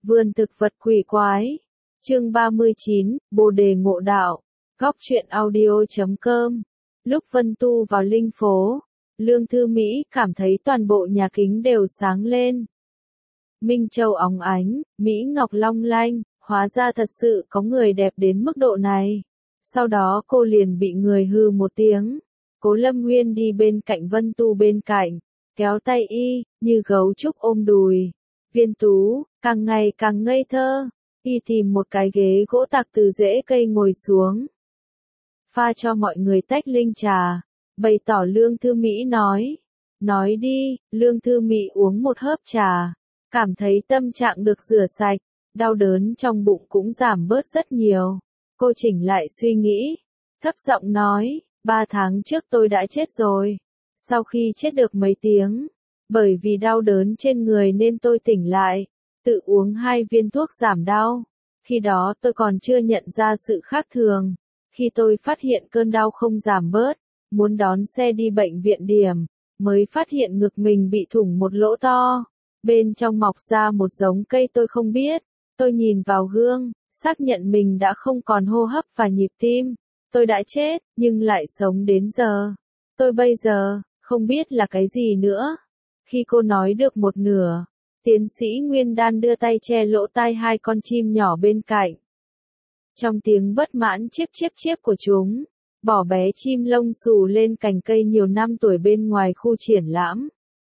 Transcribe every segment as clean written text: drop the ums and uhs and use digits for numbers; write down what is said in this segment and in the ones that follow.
Vườn thực vật quỷ quái. Chương 39, Bồ đề ngộ đạo. Góc truyện audio.com. Lúc Vân Tu vào linh phố, Lương Thư Mỹ cảm thấy toàn bộ nhà kính đều sáng lên. Minh châu óng ánh, Mỹ ngọc long lanh, hóa ra thật sự có người đẹp đến mức độ này. Sau đó cô liền bị người hừ một tiếng. Cố Lâm Nguyên đi bên cạnh Vân Tu bên cạnh, kéo tay y, như gấu trúc ôm đùi. Viên Tú, càng ngày càng ngây thơ, y tìm một cái ghế gỗ tạc từ rễ cây ngồi xuống. Pha cho mọi người tách linh trà, bày tỏ Lương Thư Mỹ nói. Nói đi, Lương Thư Mỹ uống một hớp trà, cảm thấy tâm trạng được rửa sạch, đau đớn trong bụng cũng giảm bớt rất nhiều. Cô chỉnh lại suy nghĩ, thấp giọng nói, 3 tháng trước tôi đã chết rồi. Sau khi chết được mấy tiếng, bởi vì đau đớn trên người nên tôi tỉnh lại, tự uống 2 viên thuốc giảm đau. Khi đó tôi còn chưa nhận ra sự khác thường. Khi tôi phát hiện cơn đau không giảm bớt, muốn đón xe đi bệnh viện điểm, mới phát hiện ngực mình bị thủng một lỗ to. Bên trong mọc ra một giống cây tôi không biết. Tôi nhìn vào gương, xác nhận mình đã không còn hô hấp và nhịp tim. Tôi đã chết, nhưng lại sống đến giờ. Tôi bây giờ, không biết là cái gì nữa. Khi cô nói được một nửa, tiến sĩ Nguyên Đan đưa tay che lỗ tai 2 con chim nhỏ bên cạnh. Trong tiếng bất mãn chiếp chiếp của chúng, bỏ bé chim lông xù lên cành cây nhiều năm tuổi bên ngoài khu triển lãm.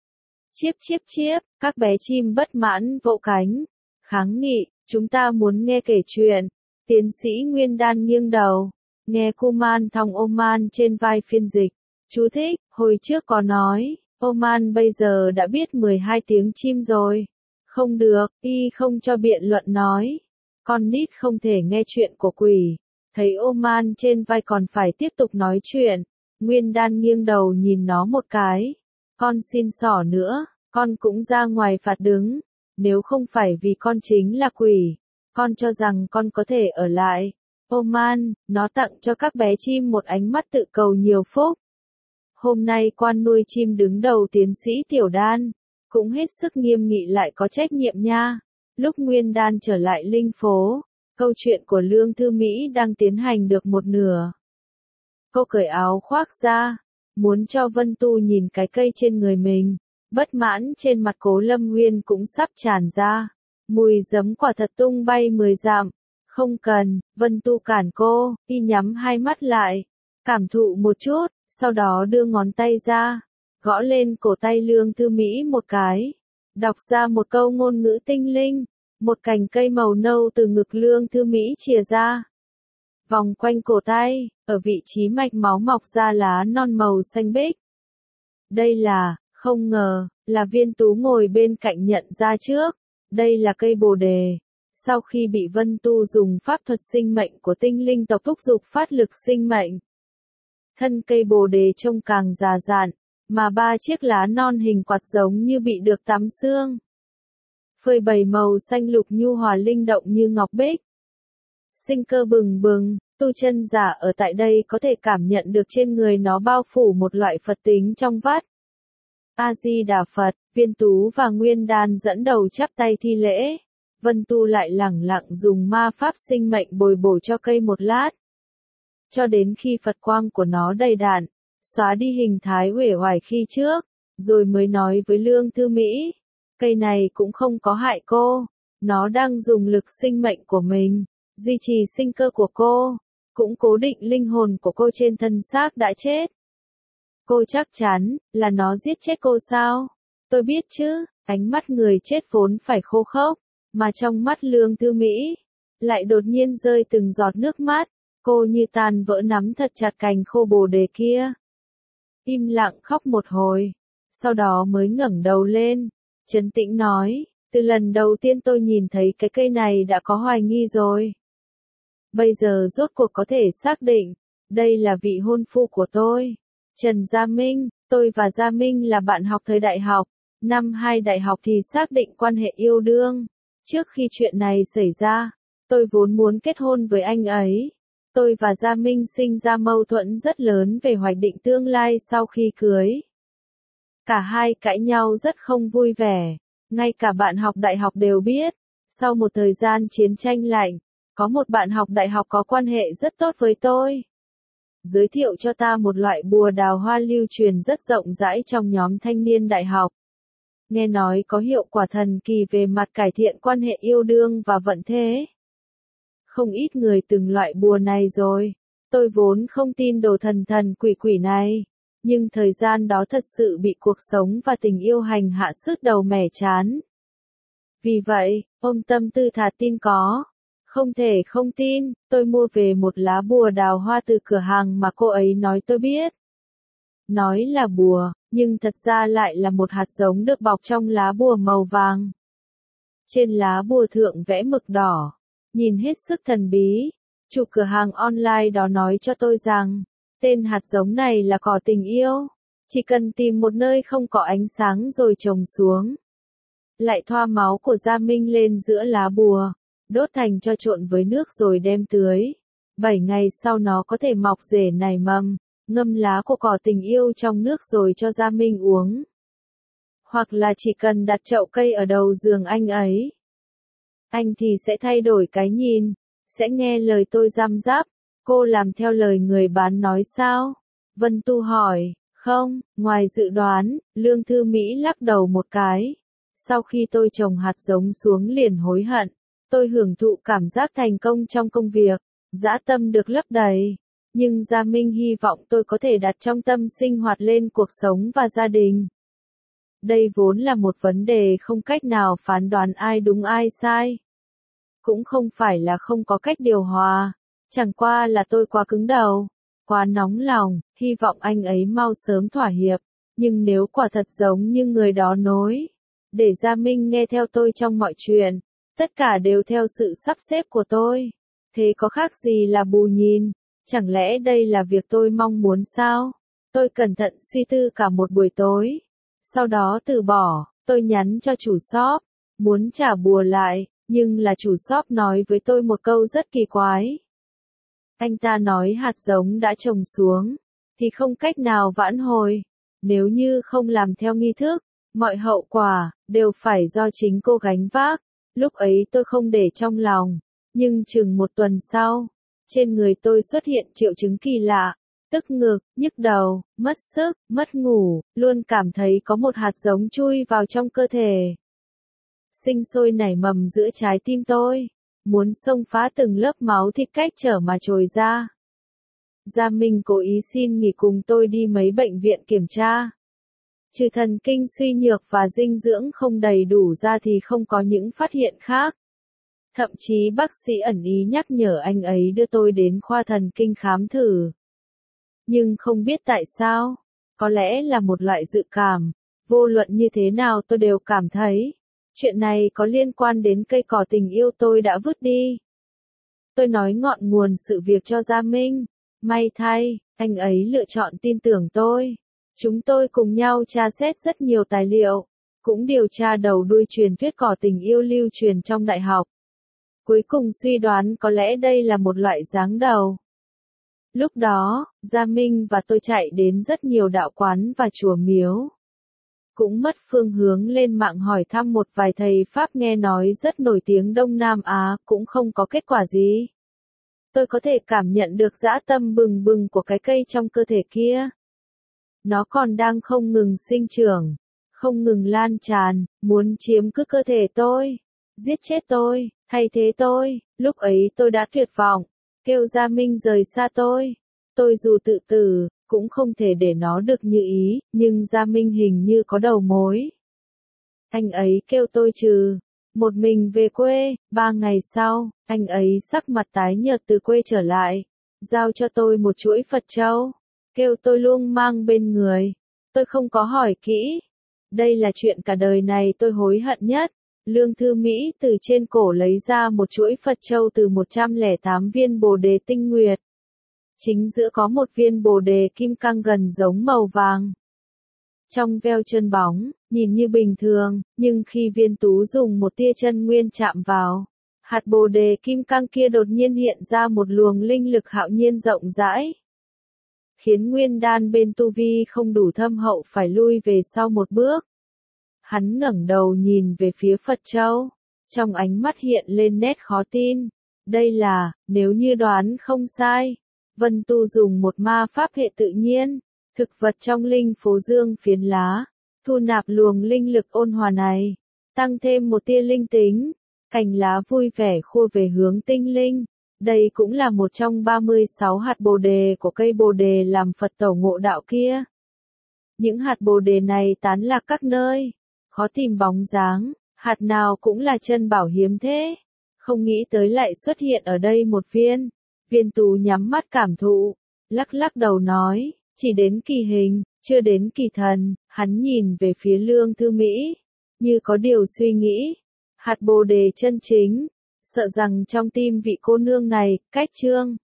Chiếp, các bé chim bất mãn vỗ cánh, kháng nghị, chúng ta muốn nghe kể chuyện. Tiến sĩ Nguyên Đan nghiêng đầu, nghe Kuman thong Oman trên vai phiên dịch. Chú thích, hồi trước có nói, Oman bây giờ đã biết 12 tiếng chim rồi. Không được, y không cho biện luận nói. Con nít không thể nghe chuyện của quỷ. Thấy Oman trên vai còn phải tiếp tục nói chuyện. Nguyên Đan nghiêng đầu nhìn nó một cái. Con xin xỏ nữa, con cũng ra ngoài phạt đứng. Nếu không phải vì con chính là quỷ, con cho rằng con có thể ở lại. Oman, nó tặng cho các bé chim một ánh mắt tự cầu nhiều phúc. Hôm nay quan nuôi chim đứng đầu tiến sĩ Tiểu Đan, cũng hết sức nghiêm nghị lại có trách nhiệm nha. Lúc Nguyên Đan trở lại linh phố, câu chuyện của Lương Thư Mỹ đang tiến hành được một nửa. Cô cởi áo khoác ra, muốn cho Vân Tu nhìn cái cây trên người mình. Bất mãn trên mặt Cố Lâm Nguyên cũng sắp tràn ra. Mùi giấm quả thật tung bay 10 dặm. Không cần, Vân Tu cản cô, y nhắm 2 mắt lại. Cảm thụ một chút, sau đó đưa ngón tay ra, gõ lên cổ tay Lương Thư Mỹ một cái. Đọc ra một câu ngôn ngữ tinh linh. Một cành cây màu nâu từ ngực Lương Thư Mỹ chìa ra. Vòng quanh cổ tay, ở vị trí mạch máu mọc ra lá non màu xanh biếc. Đây là, không ngờ, là Viên Tú ngồi bên cạnh nhận ra trước. Đây là cây bồ đề. Sau khi bị Vân Tu dùng pháp thuật sinh mệnh của tinh linh tộc thúc giục phát lực sinh mệnh, thân cây bồ đề trông càng già dặn, mà 3 chiếc lá non hình quạt giống như bị được tắm xương. Phơi bày màu xanh lục nhu hòa linh động như ngọc bích. Sinh cơ bừng bừng, tu chân giả ở tại đây có thể cảm nhận được trên người nó bao phủ một loại Phật tính trong vắt. A-di-đà Phật, Viên Tú và Nguyên Đan dẫn đầu chắp tay thi lễ. Vân Tu lại lẳng lặng dùng ma pháp sinh mệnh bồi bổ cho cây một lát. Cho đến khi Phật quang của nó đầy đặn, xóa đi hình thái uể oải khi trước, rồi mới nói với Lương Thư Mỹ. Cây này cũng không có hại cô, nó đang dùng lực sinh mệnh của mình, duy trì sinh cơ của cô, cũng cố định linh hồn của cô trên thân xác đã chết. Cô chắc chắn, là nó giết chết cô sao? Tôi biết chứ, ánh mắt người chết vốn phải khô khốc, mà trong mắt Lương Thư Mỹ, lại đột nhiên rơi từng giọt nước mắt, cô như tan vỡ nắm thật chặt cành khô bồ đề kia. Im lặng khóc một hồi, sau đó mới ngẩng đầu lên. Trấn tĩnh nói, từ lần đầu tiên tôi nhìn thấy cái cây này đã có hoài nghi rồi. Bây giờ rốt cuộc có thể xác định, đây là vị hôn phu của tôi. Trần Gia Minh, tôi và Gia Minh là bạn học thời đại học, năm 2 đại học thì xác định quan hệ yêu đương. Trước khi chuyện này xảy ra, tôi vốn muốn kết hôn với anh ấy. Tôi và Gia Minh sinh ra mâu thuẫn rất lớn về hoạch định tương lai sau khi cưới. Cả hai cãi nhau rất không vui vẻ, ngay cả bạn học đại học đều biết. Sau một thời gian chiến tranh lạnh, có một bạn học đại học có quan hệ rất tốt với tôi. Giới thiệu cho ta một loại bùa đào hoa lưu truyền rất rộng rãi trong nhóm thanh niên đại học. Nghe nói có hiệu quả thần kỳ về mặt cải thiện quan hệ yêu đương và vận thế. Không ít người từng loại bùa này rồi. Tôi vốn không tin đồ thần thần quỷ quỷ này. Nhưng thời gian đó thật sự bị cuộc sống và tình yêu hành hạ sứt đầu mẻ chán. Vì vậy, ôm tâm tư thà tin có. Không thể không tin, tôi mua về một lá bùa đào hoa từ cửa hàng mà cô ấy nói tôi biết. Nói là bùa, nhưng thật ra lại là một hạt giống được bọc trong lá bùa màu vàng. Trên lá bùa thượng vẽ mực đỏ, nhìn hết sức thần bí. Chủ cửa hàng online đó nói cho tôi rằng, tên hạt giống này là cỏ tình yêu. Chỉ cần tìm một nơi không có ánh sáng rồi trồng xuống. Lại thoa máu của Gia Minh lên giữa lá bùa, đốt thành cho trộn với nước rồi đem tưới. 7 ngày sau nó có thể mọc rễ nảy mầm, ngâm lá của cỏ tình yêu trong nước rồi cho Gia Minh uống. Hoặc là chỉ cần đặt chậu cây ở đầu giường anh ấy. Anh thì sẽ thay đổi cái nhìn, sẽ nghe lời tôi răm rắp. Cô làm theo lời người bán nói sao? Vân Tu hỏi, không, ngoài dự đoán, Lương Thư Mỹ lắc đầu một cái. Sau khi tôi trồng hạt giống xuống liền hối hận. Tôi hưởng thụ cảm giác thành công trong công việc, dã tâm được lấp đầy. Nhưng Gia Minh hy vọng tôi có thể đặt trong tâm sinh hoạt lên cuộc sống và gia đình. Đây vốn là một vấn đề không cách nào phán đoán ai đúng ai sai. Cũng không phải là không có cách điều hòa, chẳng qua là tôi quá cứng đầu, quá nóng lòng, hy vọng anh ấy mau sớm thỏa hiệp. Nhưng nếu quả thật giống như người đó nói, để Gia Minh nghe theo tôi trong mọi chuyện, tất cả đều theo sự sắp xếp của tôi, thế có khác gì là bù nhìn? Chẳng lẽ đây là việc tôi mong muốn sao? Tôi cẩn thận suy tư cả một buổi tối. Sau đó từ bỏ, tôi nhắn cho chủ shop, muốn trả bùa lại, nhưng là chủ shop nói với tôi một câu rất kỳ quái. Anh ta nói hạt giống đã trồng xuống, thì không cách nào vãn hồi. Nếu như không làm theo nghi thức, mọi hậu quả đều phải do chính cô gánh vác. Lúc ấy tôi không để trong lòng, nhưng chừng một tuần sau, trên người tôi xuất hiện triệu chứng kỳ lạ, tức ngực, nhức đầu, mất sức, mất ngủ, luôn cảm thấy có một hạt giống chui vào trong cơ thể. Sinh sôi nảy mầm giữa trái tim tôi, muốn xông phá từng lớp máu thịt cách trở mà trồi ra. Gia Minh cố ý xin nghỉ cùng tôi đi mấy bệnh viện kiểm tra. Trừ thần kinh suy nhược và dinh dưỡng không đầy đủ ra thì không có những phát hiện khác. Thậm chí bác sĩ ẩn ý nhắc nhở anh ấy đưa tôi đến khoa thần kinh khám thử. Nhưng không biết tại sao, có lẽ là một loại dự cảm, vô luận như thế nào tôi đều cảm thấy, chuyện này có liên quan đến cây cỏ tình yêu tôi đã vứt đi. Tôi nói ngọn nguồn sự việc cho Gia Minh, may thay, anh ấy lựa chọn tin tưởng tôi. Chúng tôi cùng nhau tra xét rất nhiều tài liệu, cũng điều tra đầu đuôi truyền thuyết cỏ tình yêu lưu truyền trong đại học. Cuối cùng suy đoán có lẽ đây là một loại giáng đầu. Lúc đó, Gia Minh và tôi chạy đến rất nhiều đạo quán và chùa miếu. Cũng mất phương hướng lên mạng hỏi thăm một vài thầy Pháp nghe nói rất nổi tiếng Đông Nam Á, cũng không có kết quả gì. Tôi có thể cảm nhận được dã tâm bừng bừng của cái cây trong cơ thể kia. Nó còn đang không ngừng sinh trưởng, không ngừng lan tràn, muốn chiếm cứ cơ thể tôi, giết chết tôi, thay thế tôi. Lúc ấy tôi đã tuyệt vọng, kêu Gia Minh rời xa tôi. Tôi dù tự tử, cũng không thể để nó được như ý, nhưng Gia Minh hình như có đầu mối. Anh ấy kêu tôi trừ một mình về quê. 3 ngày sau, anh ấy sắc mặt tái nhợt từ quê trở lại, giao cho tôi một chuỗi Phật châu, kêu tôi luôn mang bên người. Tôi không có hỏi kỹ. Đây là chuyện cả đời này tôi hối hận nhất. Lương Thư Mỹ từ trên cổ lấy ra một chuỗi Phật châu từ 108 viên bồ đề tinh nguyệt. Chính giữa có một viên bồ đề kim cang gần giống màu vàng. Trong veo chân bóng, nhìn như bình thường, nhưng khi viên tú dùng một tia chân nguyên chạm vào, hạt bồ đề kim cang kia đột nhiên hiện ra một luồng linh lực hạo nhiên rộng rãi. Khiến nguyên đan bên tu vi không đủ thâm hậu phải lui về sau một bước. Hắn ngẩng đầu nhìn về phía Phật châu. Trong ánh mắt hiện lên nét khó tin. Đây là, nếu như đoán không sai, Vân Tu dùng một ma pháp hệ tự nhiên, thực vật trong linh phố dương phiến lá, thu nạp luồng linh lực ôn hòa này, tăng thêm một tia linh tính, cành lá vui vẻ khua về hướng tinh linh. Đây cũng là một trong 36 hạt bồ đề của cây bồ đề làm Phật tổ ngộ đạo kia. Những hạt bồ đề này tán lạc các nơi, khó tìm bóng dáng, hạt nào cũng là chân bảo hiếm thế. Không nghĩ tới lại xuất hiện ở đây một viên. Viên Tú nhắm mắt cảm thụ, lắc lắc đầu nói, chỉ đến kỳ hình, chưa đến kỳ thần. Hắn nhìn về phía Lương Thư Mỹ, như có điều suy nghĩ. Hạt bồ đề chân chính, sợ rằng trong tim vị cô nương này, cách Trương